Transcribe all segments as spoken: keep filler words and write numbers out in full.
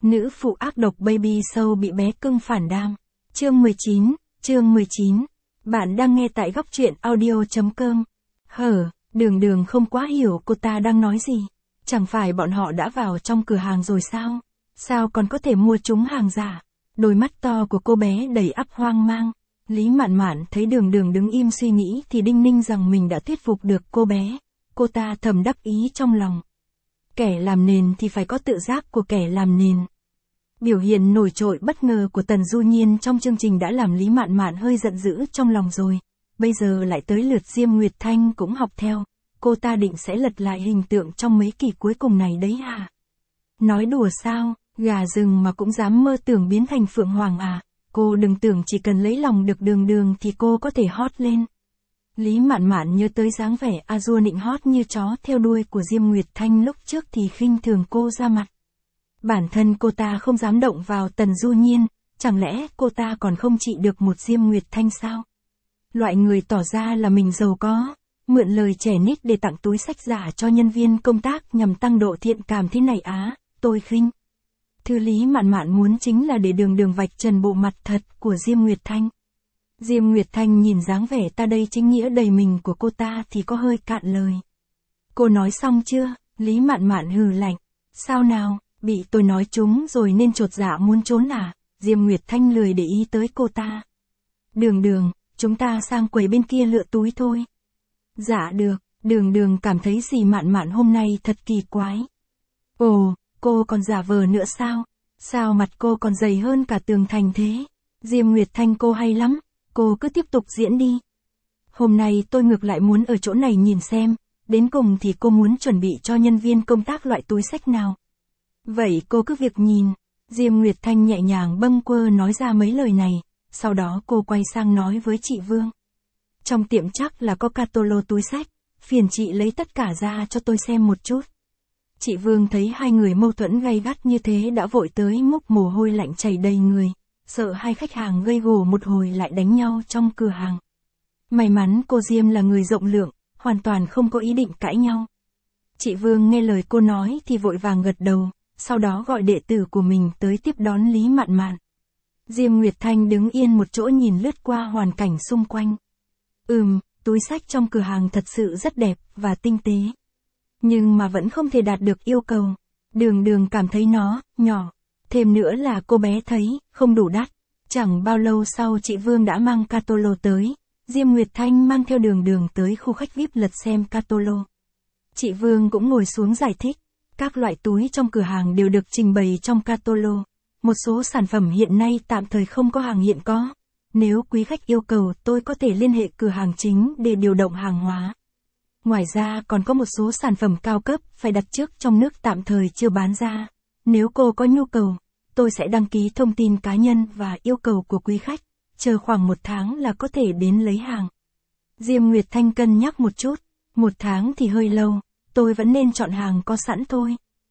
Nữ phụ ác độc baby show bị bé cưng phản đam. Chương mười chín, chương mười chín. Bạn đang nghe tại góc truyện audio.com. Hở, Đường Đường không quá hiểu cô ta đang nói gì. Chẳng phải bọn họ đã vào trong cửa hàng rồi sao? Sao còn có thể mua chúng hàng giả? Đôi mắt to của cô bé đầy ắp hoang mang. Lý Mạn Mạn thấy Đường Đường đứng im suy nghĩ thì đinh ninh rằng mình đã thuyết phục được cô bé. Cô ta thầm đắc ý trong lòng. Kẻ làm nền thì phải có tự giác của kẻ làm nền. Biểu hiện nổi trội bất ngờ của Tần Du Nhiên trong chương trình đã làm Lý Mạn Mạn hơi giận dữ trong lòng rồi. Bây giờ lại tới lượt Diêm Nguyệt Thanh cũng học theo. Cô ta định sẽ lật lại hình tượng trong mấy kỳ cuối cùng này đấy à? Nói đùa sao, gà rừng mà cũng dám mơ tưởng biến thành Phượng Hoàng à? Cô đừng tưởng chỉ cần lấy lòng được Đường Đường thì cô có thể hot lên. Lý Mạn Mạn nhớ tới dáng vẻ a dua nịnh hót như chó theo đuôi của Diêm Nguyệt Thanh lúc trước thì khinh thường cô ra mặt. Bản thân cô ta không dám động vào Tần Du Nhiên, chẳng lẽ cô ta còn không trị được một Diêm Nguyệt Thanh sao? Loại người tỏ ra là mình giàu có, mượn lời trẻ nít để tặng túi sách giả cho nhân viên công tác nhằm tăng độ thiện cảm thế này á, tôi khinh. Thứ Lý Mạn Mạn muốn chính là để Đường Đường vạch trần bộ mặt thật của Diêm Nguyệt Thanh. Diêm Nguyệt Thanh nhìn dáng vẻ ta đây chính nghĩa đầy mình của cô ta thì có hơi cạn lời. Cô nói xong chưa? Lý Mạn Mạn hừ lạnh. Sao nào, bị tôi nói trúng rồi nên chột dạ muốn trốn à? Diêm Nguyệt Thanh lười để ý tới cô ta. Đường Đường, chúng ta sang quầy bên kia lựa túi thôi. Dạ được, Đường Đường cảm thấy dì Mạn Mạn hôm nay thật kỳ quái. Ồ, cô còn giả vờ nữa sao? Sao mặt cô còn dày hơn cả tường thành thế? Diêm Nguyệt Thanh cô hay lắm. Cô cứ tiếp tục diễn đi. Hôm nay tôi ngược lại muốn ở chỗ này nhìn xem, đến cùng thì cô muốn chuẩn bị cho nhân viên công tác loại túi xách nào. Vậy cô cứ việc nhìn. Diêm Nguyệt Thanh nhẹ nhàng bâng quơ nói ra mấy lời này, sau đó cô quay sang nói với chị Vương. Trong tiệm chắc là có catalog túi xách, phiền chị lấy tất cả ra cho tôi xem một chút. Chị Vương thấy hai người mâu thuẫn gay gắt như thế đã vội tới múc mồ hôi lạnh chảy đầy người. Sợ hai khách hàng gây gổ một hồi lại đánh nhau trong cửa hàng. May mắn cô Diêm là người rộng lượng, hoàn toàn không có ý định cãi nhau. Chị Vương nghe lời cô nói thì vội vàng gật đầu, sau đó gọi đệ tử của mình tới tiếp đón Lý Mạn Mạn. Diêm Nguyệt Thanh đứng yên một chỗ nhìn lướt qua hoàn cảnh xung quanh. Ừm, túi xách trong cửa hàng thật sự rất đẹp và tinh tế. Nhưng mà vẫn không thể đạt được yêu cầu. Đường Đường cảm thấy nó nhỏ. Thêm nữa là cô bé thấy, không đủ đắt. Chẳng bao lâu sau chị Vương đã mang catalog tới. Diêm Nguyệt Thanh mang theo Đường Đường tới khu khách vi ai pi lật xem catalog. Chị Vương cũng ngồi xuống giải thích. Các loại túi trong cửa hàng đều được trình bày trong catalog. Một số sản phẩm hiện nay tạm thời không có hàng hiện có. Nếu quý khách yêu cầu tôi có thể liên hệ cửa hàng chính để điều động hàng hóa. Ngoài ra còn có một số sản phẩm cao cấp phải đặt trước trong nước tạm thời chưa bán ra. Nếu cô có nhu cầu, tôi sẽ đăng ký thông tin cá nhân và yêu cầu của quý khách, chờ khoảng một tháng là có thể đến lấy hàng. Diêm Nguyệt Thanh cân nhắc một chút, một tháng thì hơi lâu, tôi vẫn nên chọn hàng có sẵn thôi.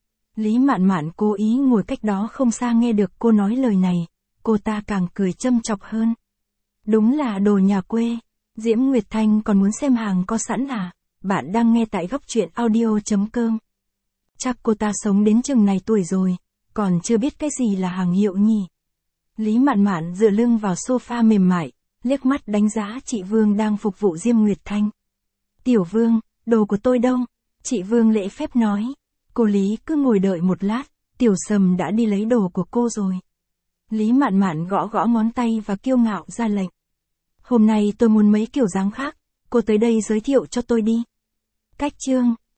Lý Mạn Mạn cố ý ngồi cách đó không xa nghe được cô nói lời này, cô ta càng cười châm chọc hơn. Đúng là đồ nhà quê, Diễm Nguyệt Thanh còn muốn xem hàng có sẵn à? Bạn đang nghe tại góc truyện audio.com. Chắc cô ta sống đến chừng này tuổi rồi, còn chưa biết cái gì là hàng hiệu nhỉ. Lý Mạn Mạn dựa lưng vào sofa mềm mại, liếc mắt đánh giá chị Vương đang phục vụ Diêm Nguyệt Thanh. Tiểu Vương, đồ của tôi đâu? Chị Vương lễ phép nói. Cô Lý cứ ngồi đợi một lát, Tiểu Sầm đã đi lấy đồ của cô rồi. Lý Mạn Mạn gõ gõ ngón tay và kiêu ngạo ra lệnh. Hôm nay tôi muốn mấy kiểu dáng khác, cô tới đây giới thiệu cho tôi đi. Cách chương